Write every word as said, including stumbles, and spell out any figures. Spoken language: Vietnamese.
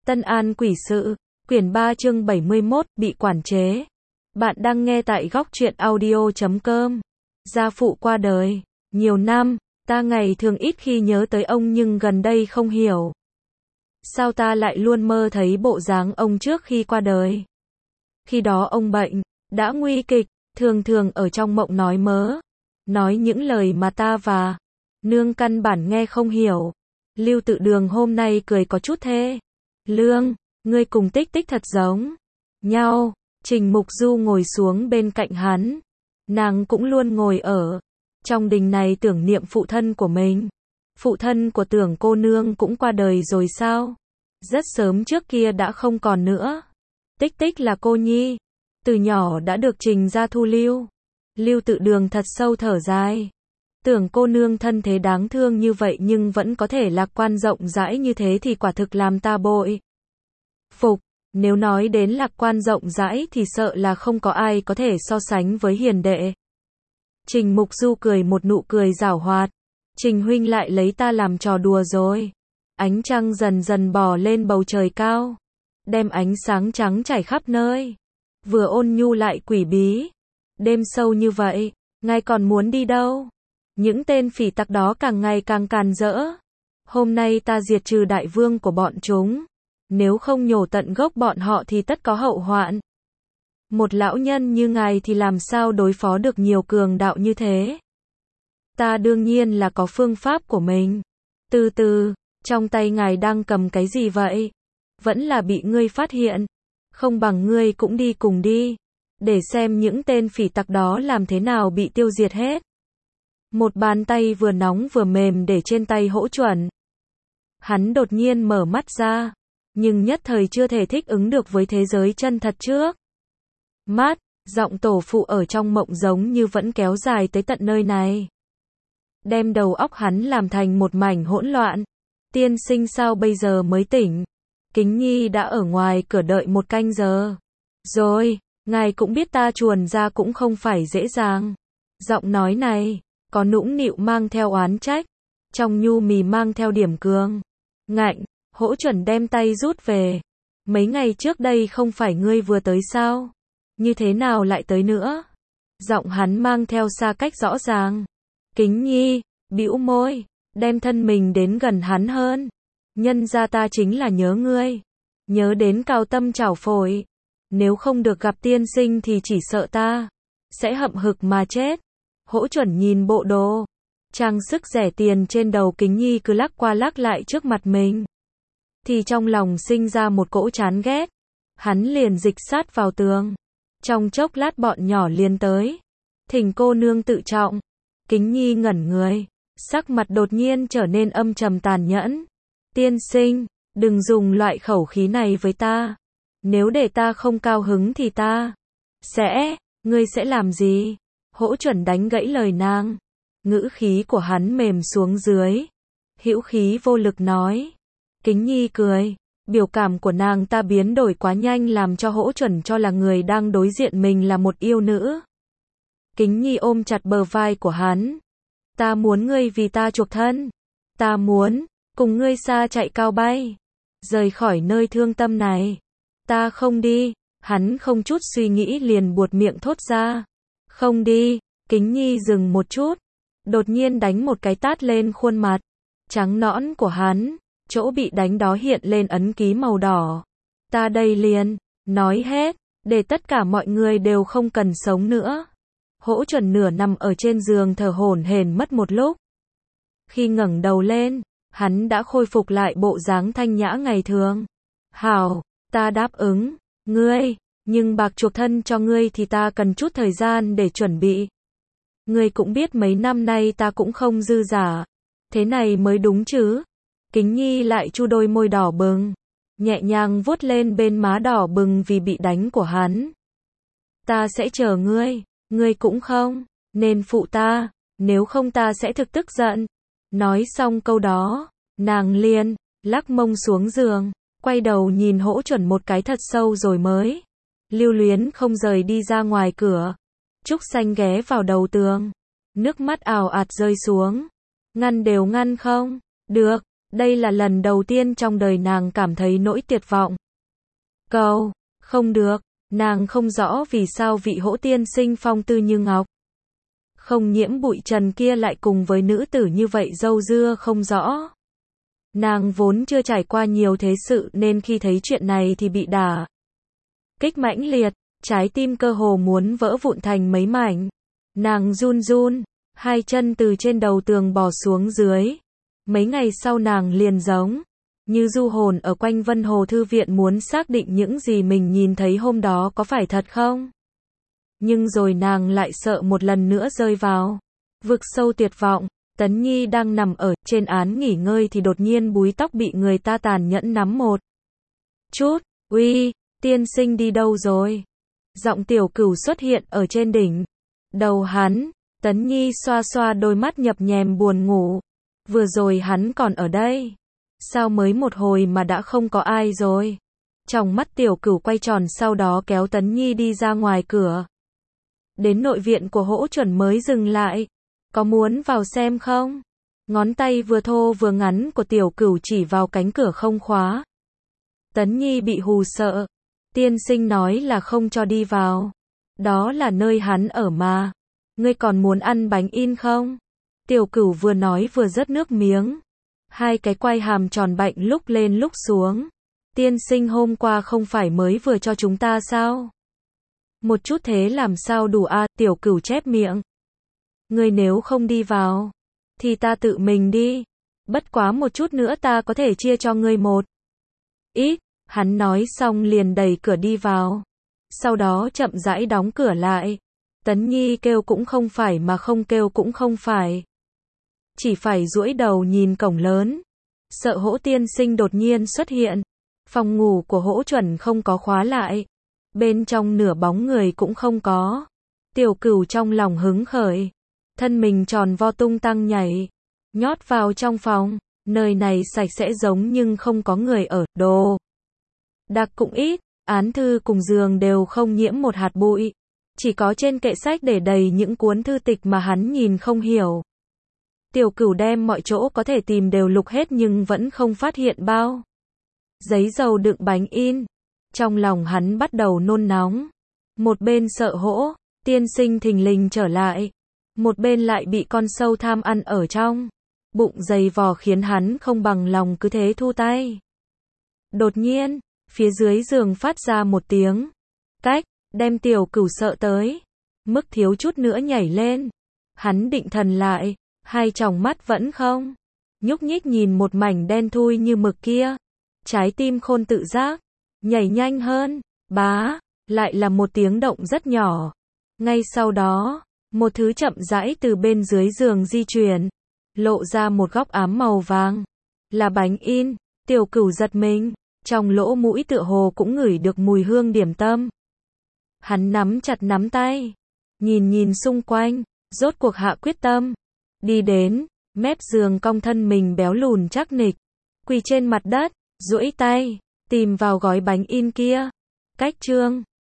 Tân An Quỷ Sự, quyển ba chương bảy mươi mốt, bị quản chế. Bạn đang nghe tại góc truyện audio chấm com. Gia phụ qua đời. Nhiều năm, ta ngày thường ít khi nhớ tới ông nhưng gần đây không hiểu. Sao ta lại luôn mơ thấy bộ dáng ông trước khi qua đời. Khi đó ông bệnh, đã nguy kịch, thường thường ở trong mộng nói mớ. Nói những lời mà ta và nương căn bản nghe không hiểu. Lưu Tự Đường hôm nay cười có chút thê. Lương, ngươi cùng Tích Tích thật giống nhau. Trình Mục Du ngồi xuống bên cạnh hắn. Nàng cũng luôn ngồi ở trong đình này tưởng niệm phụ thân của mình. Phụ thân của Tưởng cô nương cũng qua đời rồi sao? Rất sớm trước kia đã không còn nữa. Tích Tích là cô nhi, từ nhỏ đã được Trình gia thu lưu. Lưu Tự Đường thật sâu thở dài. Tưởng cô nương thân thế đáng thương như vậy nhưng vẫn có thể lạc quan rộng rãi như thế thì quả thực làm ta bội phục. Nếu nói đến lạc quan rộng rãi thì sợ là không có ai có thể so sánh với hiền đệ. Trình Mục Du cười một nụ cười giảo hoạt. Trình huynh lại lấy ta làm trò đùa rồi. Ánh trăng dần dần bò lên bầu trời cao, đem ánh sáng trắng trải khắp nơi. Vừa ôn nhu lại quỷ bí. Đêm sâu như vậy, ngài còn muốn đi đâu? Những tên phỉ tặc đó càng ngày càng càn rỡ. Hôm nay ta diệt trừ đại vương của bọn chúng. Nếu không nhổ tận gốc bọn họ thì tất có hậu hoạn. Một lão nhân như ngài thì làm sao đối phó được nhiều cường đạo như thế? Ta đương nhiên là có phương pháp của mình. Từ từ, trong tay ngài đang cầm cái gì vậy? Vẫn là bị ngươi phát hiện. Không bằng ngươi cũng đi cùng đi. Để xem những tên phỉ tặc đó làm thế nào bị tiêu diệt hết. Một bàn tay vừa nóng vừa mềm để trên tay Hỗ Chuẩn. Hắn đột nhiên mở mắt ra, nhưng nhất thời chưa thể thích ứng được với thế giới chân thật trước mắt. Giọng tổ phụ ở trong mộng giống như vẫn kéo dài tới tận nơi này, đem đầu óc hắn làm thành một mảnh hỗn loạn. Tiên sinh sao bây giờ mới tỉnh? Kính Nhi đã ở ngoài cửa đợi một canh giờ rồi. Ngài cũng biết ta chuồn ra cũng không phải dễ dàng. Giọng nói này có nũng nịu mang theo oán trách, trong nhu mì mang theo điểm cường ngạnh. Hỗ Chuẩn đem tay rút về. Mấy ngày trước đây không phải ngươi vừa tới sao? Như thế nào lại tới nữa? Giọng hắn mang theo xa cách rõ ràng. Kính Nhi bĩu môi, đem thân mình đến gần hắn hơn. Nhân ra ta chính là nhớ ngươi, nhớ đến cao tâm trảo phổi. Nếu không được gặp tiên sinh thì chỉ sợ ta sẽ hậm hực mà chết. Hỗ Chuẩn nhìn bộ đồ trang sức rẻ tiền trên đầu Kính Nhi cứ lắc qua lắc lại trước mặt mình, thì trong lòng sinh ra một cỗ chán ghét. Hắn liền dịch sát vào tường. Trong chốc lát bọn nhỏ liền tới. Thỉnh cô nương tự trọng. Kính Nhi ngẩn người, sắc mặt đột nhiên trở nên âm trầm tàn nhẫn. Tiên sinh, đừng dùng loại khẩu khí này với ta. Nếu để ta không cao hứng thì ta sẽ, ngươi sẽ làm gì? Hỗ Chuẩn đánh gãy lời nàng. Ngữ khí của hắn mềm xuống dưới, hữu khí vô lực nói. Kính Nhi cười, biểu cảm của nàng ta biến đổi quá nhanh làm cho Hỗ Chuẩn cho là người đang đối diện mình là một yêu nữ. Kính Nhi ôm chặt bờ vai của hắn. Ta muốn ngươi vì ta chuộc thân. Ta muốn cùng ngươi xa chạy cao bay, rời khỏi nơi thương tâm này. Ta không đi. Hắn không chút suy nghĩ liền buột miệng thốt ra. Không đi. Kính Nhi dừng một chút, đột nhiên đánh một cái tát lên khuôn mặt trắng nõn của hắn. Chỗ bị đánh đó hiện lên ấn ký màu đỏ. Ta đây liền nói hết, để tất cả mọi người đều không cần sống nữa. Hỗ Chuẩn nửa nằm ở trên giường thở hổn hển mất một lúc. Khi ngẩng đầu lên, hắn đã khôi phục lại bộ dáng thanh nhã ngày thường. Hảo, ta đáp ứng ngươi, nhưng bạc chuộc thân cho ngươi thì ta cần chút thời gian để chuẩn bị. Ngươi cũng biết mấy năm nay ta cũng không dư giả, thế này mới đúng chứ? Kính Nhi lại chu đôi môi đỏ bừng, nhẹ nhàng vuốt lên bên má đỏ bừng vì bị đánh của hắn. Ta sẽ chờ ngươi, ngươi cũng không nên phụ ta, nếu không ta sẽ thực tức giận. Nói xong câu đó, nàng liền lắc mông xuống giường, quay đầu nhìn Hỗ Chuẩn một cái thật sâu rồi mới lưu luyến không rời đi ra ngoài cửa. Trúc Xanh ghé vào đầu tường, nước mắt ào ạt rơi xuống. Ngăn đều ngăn không được. Đây là lần đầu tiên trong đời nàng cảm thấy nỗi tuyệt vọng. Cầu, không được, nàng không rõ vì sao vị hỗ tiên sinh phong tư như ngọc, không nhiễm bụi trần kia lại cùng với nữ tử như vậy dâu dưa không rõ. Nàng vốn chưa trải qua nhiều thế sự nên khi thấy chuyện này thì bị đả kích mãnh liệt, trái tim cơ hồ muốn vỡ vụn thành mấy mảnh. Nàng run run, hai chân từ trên đầu tường bò xuống dưới. Mấy ngày sau nàng liền giống như du hồn ở quanh Vân Hồ Thư Viện muốn xác định những gì mình nhìn thấy hôm đó có phải thật không. Nhưng rồi nàng lại sợ một lần nữa rơi vào vực sâu tuyệt vọng. Tấn Nhi đang nằm ở trên án nghỉ ngơi thì đột nhiên búi tóc bị người ta tàn nhẫn nắm một chút. Uy, tiên sinh đi đâu rồi? Giọng Tiểu Cửu xuất hiện ở trên đỉnh đầu hắn. Tấn Nhi xoa xoa đôi mắt nhập nhèm buồn ngủ. Vừa rồi hắn còn ở đây. Sao mới một hồi mà đã không có ai rồi? Trong mắt Tiểu Cửu quay tròn, sau đó kéo Tấn Nhi đi ra ngoài cửa. Đến nội viện của Hỗ Chuẩn mới dừng lại. Có muốn vào xem không? Ngón tay vừa thô vừa ngắn của Tiểu Cửu chỉ vào cánh cửa không khóa. Tấn Nhi bị hù sợ. Tiên sinh nói là không cho đi vào. Đó là nơi hắn ở mà. Ngươi còn muốn ăn bánh in không? Tiểu Cửu vừa nói vừa rớt nước miếng. Hai cái quai hàm tròn bệnh lúc lên lúc xuống. Tiên sinh hôm qua không phải mới vừa cho chúng ta sao? Một chút thế làm sao đủ a? À? Tiểu Cửu chép miệng. Ngươi nếu không đi vào, thì ta tự mình đi. Bất quá một chút nữa ta có thể chia cho ngươi một ít. Hắn nói xong liền đẩy cửa đi vào. Sau đó chậm rãi đóng cửa lại. Tấn Nhi kêu cũng không phải mà không kêu cũng không phải. Chỉ phải duỗi đầu nhìn cổng lớn. Sợ Hỗ tiên sinh đột nhiên xuất hiện. Phòng ngủ của Hỗ Chuẩn không có khóa lại. Bên trong nửa bóng người cũng không có. Tiểu Cửu trong lòng hứng khởi. Thân mình tròn vo tung tăng nhảy. Nhót vào trong phòng. Nơi này sạch sẽ giống nhưng không có người ở. Đồ đạc cũng ít. Án thư cùng giường đều không nhiễm một hạt bụi. Chỉ có trên kệ sách để đầy những cuốn thư tịch mà hắn nhìn không hiểu. Tiểu Cửu đem mọi chỗ có thể tìm đều lục hết nhưng vẫn không phát hiện bao giấy dầu đựng bánh in. Trong lòng hắn bắt đầu nôn nóng. Một bên sợ Hỗ tiên sinh thình lình trở lại. Một bên lại bị con sâu tham ăn ở trong bụng dày vò khiến hắn không bằng lòng cứ thế thu tay. Đột nhiên, phía dưới giường phát ra một tiếng cách, đem Tiểu Cửu sợ tới mức thiếu chút nữa nhảy lên. Hắn định thần lại, hai tròng mắt vẫn không nhúc nhích nhìn một mảnh đen thui như mực kia. Trái tim khôn tự giác nhảy nhanh hơn. Bá, lại là một tiếng động rất nhỏ. Ngay sau đó, một thứ chậm rãi từ bên dưới giường di chuyển, lộ ra một góc ám màu vàng. Là bánh in. Tiểu Cửu giật mình, trong lỗ mũi tựa hồ cũng ngửi được mùi hương điểm tâm. Hắn nắm chặt nắm tay, nhìn nhìn xung quanh, rốt cuộc hạ quyết tâm. Đi đến mép giường, cong thân mình béo lùn chắc nịch, quỳ trên mặt đất, duỗi tay tìm vào gói bánh in kia. Cách chương